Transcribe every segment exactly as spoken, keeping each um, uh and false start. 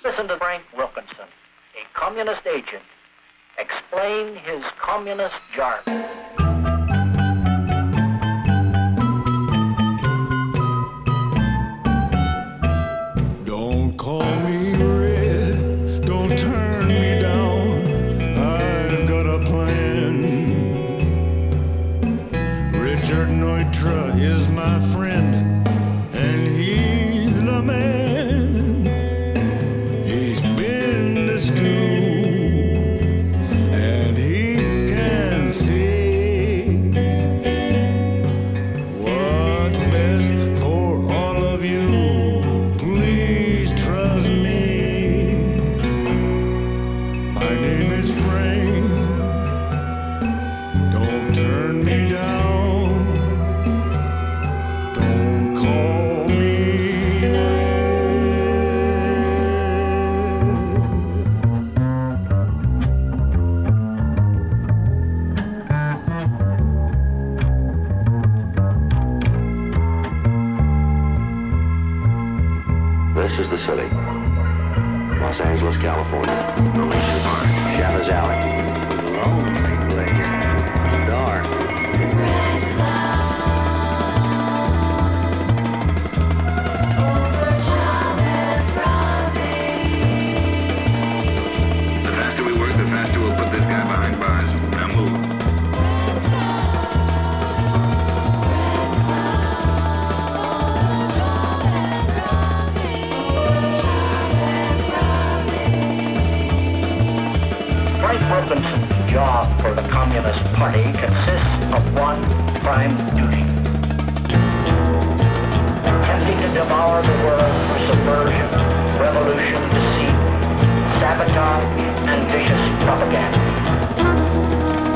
Listen to Frank Wilkinson, a communist agent, explain his communist jargon. Don't call me red, don't turn me down, I've got a plan. Richard Neutra is my friend, and he's the man. He's been to school, and he can see what's best for all of you. Please trust me. My name is Frank. Don't turn me down. Don't call me red. This is the city. Los Angeles, California. Alicia Park. Chavez Alley. Lonely place. Dark. The faster we work, the faster we'll put this guy behind bars. Now move. Frank Wilkinson's job for the Communist Party consists of one prime duty: attempting to devour the world through subversion, revolution, deceit, sabotage, and vicious propaganda.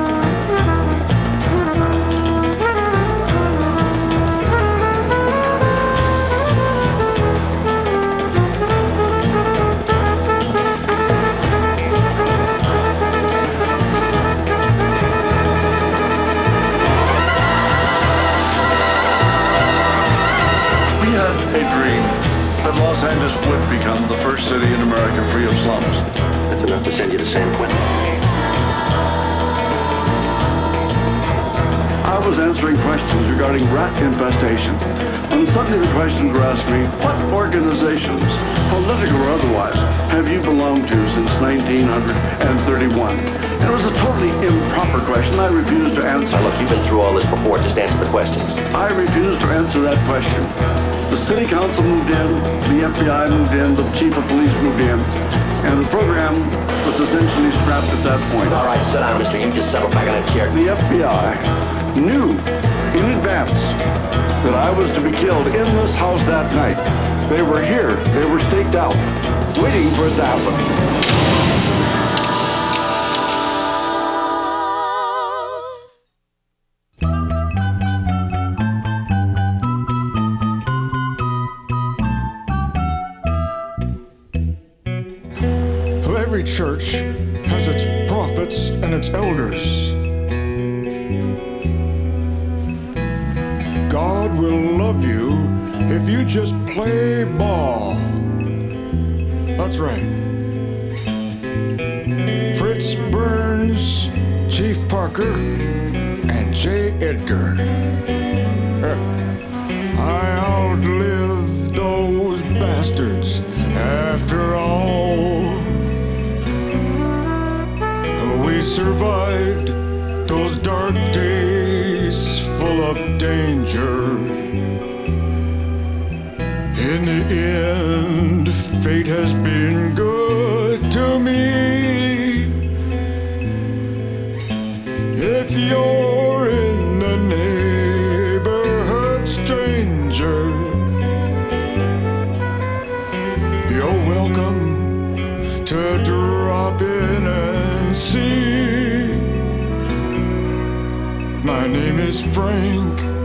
We had a dream that Los Angeles would become the first city in America free of slums. That's enough to send you to San Quentin. I was answering questions regarding rat infestation, when suddenly the questions were asked me, what organizations, political or otherwise, have you belonged to since nineteen thirty-one? And it was a totally improper question. I refused to answer. Now look, you've been through all this before. Just answer the questions. I refused to answer that question. The city council moved in, the F B I moved in, the chief of police moved in, and the program was essentially scrapped at that point. All right, sit down, mister. You just settle back in that chair. The F B I knew in advance that I was to be killed in this house that night. They were here. They were staked out, waiting for it to happen. Every church has its prophets and its elders. God will love you if you just play ball. That's right. Fritz Burns, Chief Parker, and J. Edgar. I outlived those bastards after all. We survived those dark days full of danger. In the end, fate has been good to me. If you're in the neighborhood, stranger, you're welcome to drop in and see. My name is Frank.